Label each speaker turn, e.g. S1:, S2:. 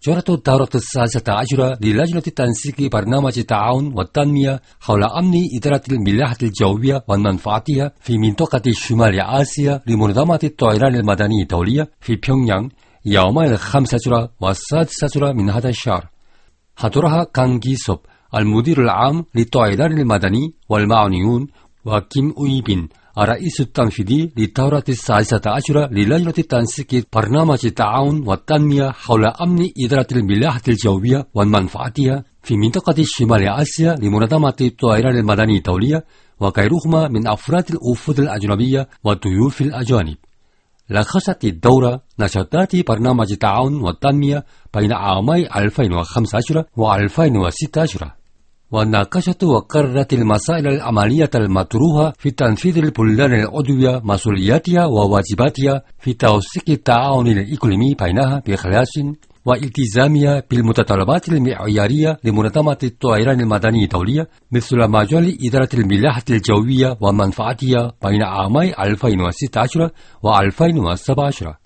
S1: جرت الدورة 16 للجنة تنسيق برنامج التعاون والتنمية حول أمن إدارة الملاحة الجوية ومنفعتها في منطقة شمال آسيا لمنظمة الطيران المدني الدولية في بيونغيانغ يوم 5 و6 من هذا الشهر. حضرها كان جيسوب المدير العام للطيران المدني والمعنيون، وكيم أويبين الرئيس التنفيذي للدورة 16 للجنة تنسيق برنامج التعاون والتنمية حول أمن إدارة الملاحة الجوية ومنفعتها في منطقة شمال آسيا لمنظمة الطيران المدني الدولية، وغيرهما من أفراد الوفود الأجنبية والضيوف الأجانب. لخصت الدورة نشاطات برنامج التعاون والتنمية بين عامي 2015 و2016، وناقشت وقررت المسائل العملية المطروحة في تنفيذ البلدان العضوية مسؤولياتها وواجباتها في توثيق التعاون الإقليمي بينها بإخلاص والتزامها بالمتطلبات المعيارية لمنظمة الطيران المدني الدولية، مثل مجال إدارة الملاحة الجوية ومنفعتها بين عامي 2016 و2017.